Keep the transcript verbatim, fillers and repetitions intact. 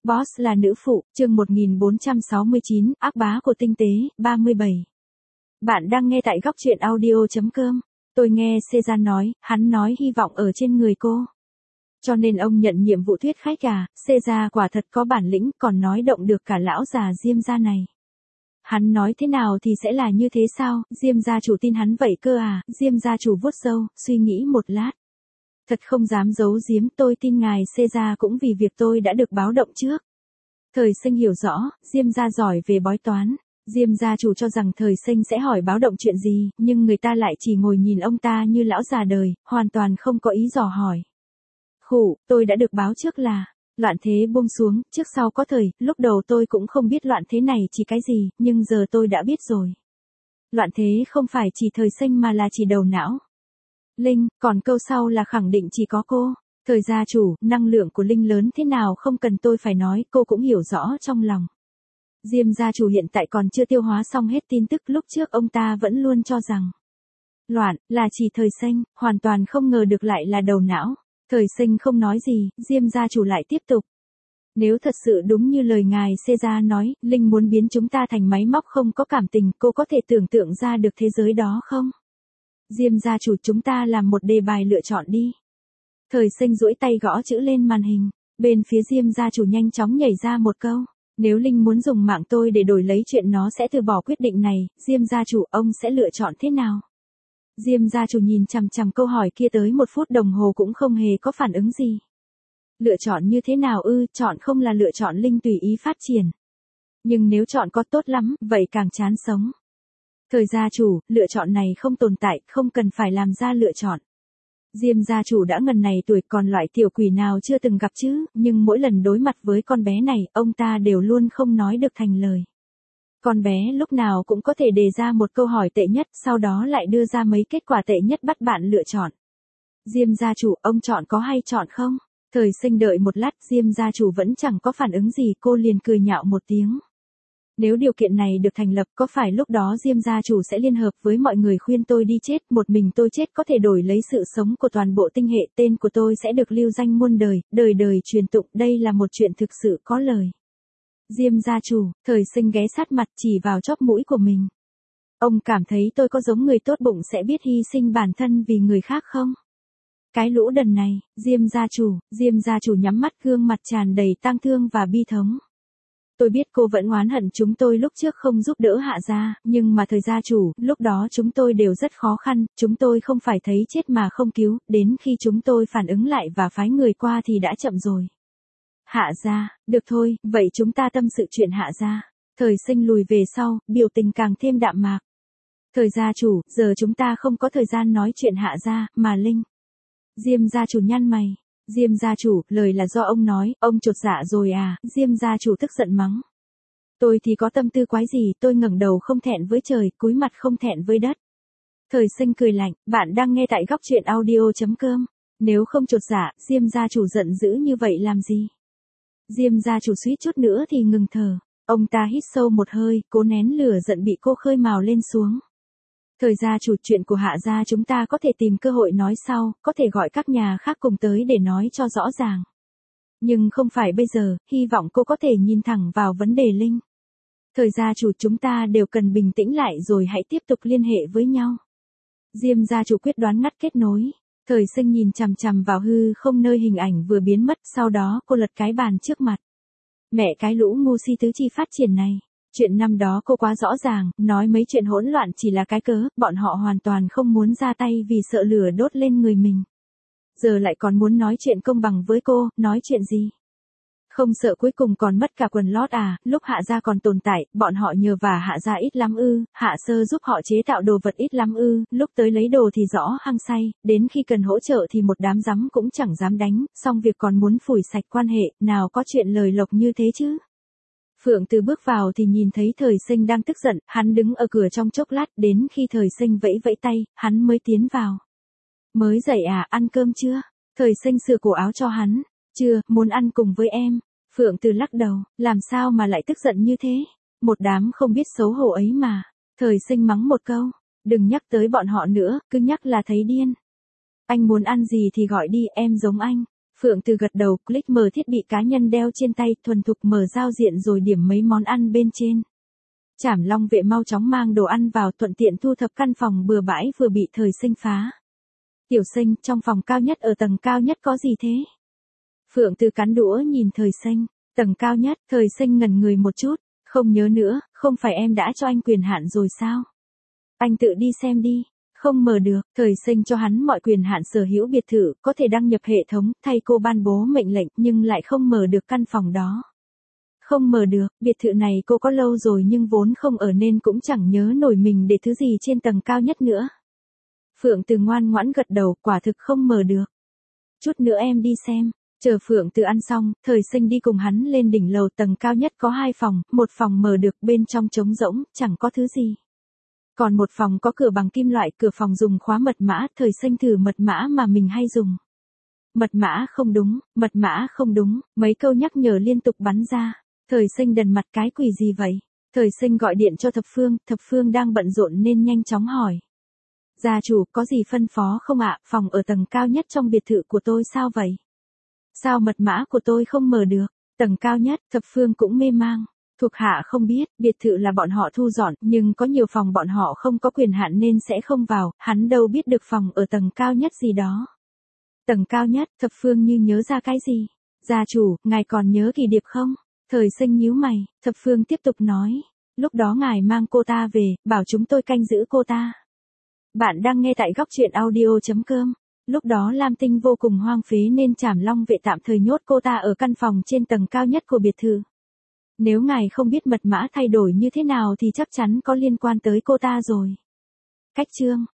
Boss là nữ phụ, chương một nghìn bốn trăm sáu mươi chín, ác bá của tinh tế, ba mươi bảy. Bạn đang nghe tại góc truyện audio chấm com. Tôi nghe Caesar nói, hắn nói hy vọng ở trên người cô. Cho nên ông nhận nhiệm vụ thuyết khách à, Caesar quả thật có bản lĩnh, còn nói động được cả lão già Diêm gia này. Hắn nói thế nào thì sẽ là như thế sao, Diêm gia chủ tin hắn vậy cơ à, Diêm gia chủ vuốt râu, suy nghĩ một lát. Thật không dám giấu giếm, tôi tin ngài Caesar cũng vì việc tôi đã được báo động trước. Thời Sinh hiểu rõ, Diêm gia giỏi về bói toán. Diêm gia chủ cho rằng Thời Sinh sẽ hỏi báo động chuyện gì, nhưng người ta lại chỉ ngồi nhìn ông ta như lão già đời, hoàn toàn không có ý dò hỏi. Khủ, tôi đã được báo trước là, loạn thế buông xuống, trước sau có thời, lúc đầu tôi cũng không biết loạn thế này chỉ cái gì, nhưng giờ tôi đã biết rồi. Loạn thế không phải chỉ Thời Sinh mà là chỉ đầu não. Linh, còn câu sau là khẳng định chỉ có cô. Thời gia chủ, năng lượng của Linh lớn thế nào không cần tôi phải nói, cô cũng hiểu rõ trong lòng. Diêm gia chủ hiện tại còn chưa tiêu hóa xong hết tin tức, lúc trước ông ta vẫn luôn cho rằng loạn là chỉ Thời Sinh, hoàn toàn không ngờ được lại là đầu não. Thời Sinh không nói gì, Diêm gia chủ lại tiếp tục. Nếu thật sự đúng như lời ngài Caesar nói, Linh muốn biến chúng ta thành máy móc không có cảm tình, cô có thể tưởng tượng ra được thế giới đó không? Diêm gia chủ, chúng ta làm một đề bài lựa chọn đi. Thời Sinh duỗi tay gõ chữ lên màn hình, bên phía Diêm gia chủ nhanh chóng nhảy ra một câu. Nếu Linh muốn dùng mạng tôi để đổi lấy chuyện nó sẽ từ bỏ quyết định này, Diêm gia chủ, ông sẽ lựa chọn thế nào? Diêm gia chủ nhìn chằm chằm câu hỏi kia tới một phút đồng hồ cũng không hề có phản ứng gì. Lựa chọn như thế nào ư, chọn không là lựa chọn Linh tùy ý phát triển. Nhưng nếu chọn có tốt lắm, vậy càng chán sống. Thời gia chủ, lựa chọn này không tồn tại, không cần phải làm ra lựa chọn. Diêm gia chủ đã ngần này tuổi, còn loại tiểu quỷ nào chưa từng gặp chứ, nhưng mỗi lần đối mặt với con bé này, ông ta đều luôn không nói được thành lời. Con bé lúc nào cũng có thể đề ra một câu hỏi tệ nhất, sau đó lại đưa ra mấy kết quả tệ nhất bắt bạn lựa chọn. Diêm gia chủ, ông chọn có hay chọn không? Thời Sinh đợi một lát, Diêm gia chủ vẫn chẳng có phản ứng gì, cô liền cười nhạo một tiếng. Nếu điều kiện này được thành lập, có phải lúc đó Diêm gia chủ sẽ liên hợp với mọi người khuyên tôi đi chết, một mình tôi chết có thể đổi lấy sự sống của toàn bộ tinh hệ, tên của tôi sẽ được lưu danh muôn đời, đời đời truyền tụng, đây là một chuyện thực sự có lời. Diêm gia chủ, Thời Sinh ghé sát mặt chỉ vào chóp mũi của mình. Ông cảm thấy tôi có giống người tốt bụng sẽ biết hy sinh bản thân vì người khác không? Cái lũ đần này, Diêm gia chủ, Diêm gia chủ nhắm mắt, gương mặt tràn đầy tang thương và bi thống. Tôi biết cô vẫn oán hận chúng tôi lúc trước không giúp đỡ Hạ gia, nhưng mà Thời gia chủ, lúc đó chúng tôi đều rất khó khăn, chúng tôi không phải thấy chết mà không cứu, đến khi chúng tôi phản ứng lại và phái người qua thì đã chậm rồi. Hạ gia, được thôi, vậy chúng ta tâm sự chuyện Hạ gia. Thời Sinh lùi về sau, biểu tình càng thêm đạm mạc. Thời gia chủ, giờ chúng ta không có thời gian nói chuyện Hạ gia, mà Linh. Diêm gia chủ nhăn mày. Diêm gia chủ, lời là do ông nói, ông chột dạ rồi à, Diêm gia chủ tức giận mắng. Tôi thì có tâm tư quái gì, tôi ngẩng đầu không thẹn với trời, cúi mặt không thẹn với đất. Thời Sinh cười lạnh, bạn đang nghe tại góc truyện audio chấm com. Nếu không chột dạ, Diêm gia chủ giận dữ như vậy làm gì? Diêm gia chủ suýt chút nữa thì ngừng thở. Ông ta hít sâu một hơi, cố nén lửa giận bị cô khơi mào lên xuống. Thời gia chủ, chuyện của Hạ gia chúng ta có thể tìm cơ hội nói sau, có thể gọi các nhà khác cùng tới để nói cho rõ ràng. Nhưng không phải bây giờ, hy vọng cô có thể nhìn thẳng vào vấn đề Linh. Thời gia chủ, chúng ta đều cần bình tĩnh lại rồi hãy tiếp tục liên hệ với nhau. Diêm gia chủ quyết đoán ngắt kết nối. Thời Sinh nhìn chằm chằm vào hư không nơi hình ảnh vừa biến mất, sau đó cô lật cái bàn trước mặt. Mẹ cái lũ ngu si tứ chi phát triển này. Chuyện năm đó cô quá rõ ràng, nói mấy chuyện hỗn loạn chỉ là cái cớ, bọn họ hoàn toàn không muốn ra tay vì sợ lửa đốt lên người mình. Giờ lại còn muốn nói chuyện công bằng với cô, nói chuyện gì? Không sợ cuối cùng còn mất cả quần lót à, lúc Hạ gia còn tồn tại, bọn họ nhờ vả Hạ gia ít lắm ư, Hạ sơ giúp họ chế tạo đồ vật ít lắm ư, lúc tới lấy đồ thì rõ hăng say, đến khi cần hỗ trợ thì một đám rắm cũng chẳng dám đánh, xong việc còn muốn phủi sạch quan hệ, nào có chuyện lời lộc như thế chứ. Phượng Từ bước vào thì nhìn thấy Thời Sinh đang tức giận, hắn đứng ở cửa trong chốc lát, đến khi Thời Sinh vẫy vẫy tay, hắn mới tiến vào. Mới dậy à, ăn cơm chưa? Thời Sinh sửa cổ áo cho hắn. Chưa, muốn ăn cùng với em. Phượng Từ lắc đầu, làm sao mà lại tức giận như thế? Một đám không biết xấu hổ ấy mà. Thời Sinh mắng một câu, đừng nhắc tới bọn họ nữa, cứ nhắc là thấy điên. Anh muốn ăn gì thì gọi đi, em giống anh. Phượng Từ gật đầu, click mở thiết bị cá nhân đeo trên tay, thuần thục mở giao diện rồi điểm mấy món ăn bên trên. Trảm Long vệ mau chóng mang đồ ăn vào, thuận tiện thu thập căn phòng bừa bãi vừa bị Thời Sinh phá. Tiểu Sinh, trong phòng cao nhất ở tầng cao nhất có gì thế? Phượng Từ cắn đũa nhìn Thời Sinh, tầng cao nhất. Thời Sinh ngẩn người một chút, không nhớ nữa, không phải em đã cho anh quyền hạn rồi sao? Anh tự đi xem đi. Không mở được. Thời Sinh cho hắn mọi quyền hạn sở hữu biệt thự, có thể đăng nhập hệ thống, thay cô ban bố mệnh lệnh, nhưng lại không mở được căn phòng đó. Không mở được, biệt thự này cô có lâu rồi nhưng vốn không ở nên cũng chẳng nhớ nổi mình để thứ gì trên tầng cao nhất nữa. Phượng Từ ngoan ngoãn gật đầu, quả thực không mở được. Chút nữa em đi xem. Chờ Phượng Từ ăn xong, Thời Sinh đi cùng hắn lên đỉnh lầu. Tầng cao nhất có hai phòng, một phòng mở được, bên trong trống rỗng, chẳng có thứ gì. Còn một phòng có cửa bằng kim loại, cửa phòng dùng khóa mật mã. Thời Sinh thử mật mã mà mình hay dùng. Mật mã không đúng, mật mã không đúng, mấy câu nhắc nhở liên tục bắn ra. Thời Sinh đần mặt, cái quỷ gì vậy? Thời Sinh gọi điện cho Thập Phương, Thập Phương đang bận rộn nên nhanh chóng hỏi. Gia chủ, có gì phân phó không ạ? Phòng ở tầng cao nhất trong biệt thự của tôi sao vậy? Sao mật mã của tôi không mở được? Tầng cao nhất. Thập Phương cũng mê mang. Thuộc hạ không biết, biệt thự là bọn họ thu dọn, nhưng có nhiều phòng bọn họ không có quyền hạn nên sẽ không vào, hắn đâu biết được phòng ở tầng cao nhất gì đó. Tầng cao nhất. Thập Phương như nhớ ra cái gì. Gia chủ, ngài còn nhớ Kỳ Điệp không? Thời Sinh nhíu mày. Thập Phương tiếp tục nói. Lúc đó ngài mang cô ta về, bảo chúng tôi canh giữ cô ta. Bạn đang nghe tại góc truyện audio chấm com. Lúc đó Lam Tinh vô cùng hoang phế nên Trảm Long vệ tạm thời nhốt cô ta ở căn phòng trên tầng cao nhất của biệt thự. Nếu ngài không biết mật mã thay đổi như thế nào thì chắc chắn có liên quan tới cô ta rồi. Cách chương.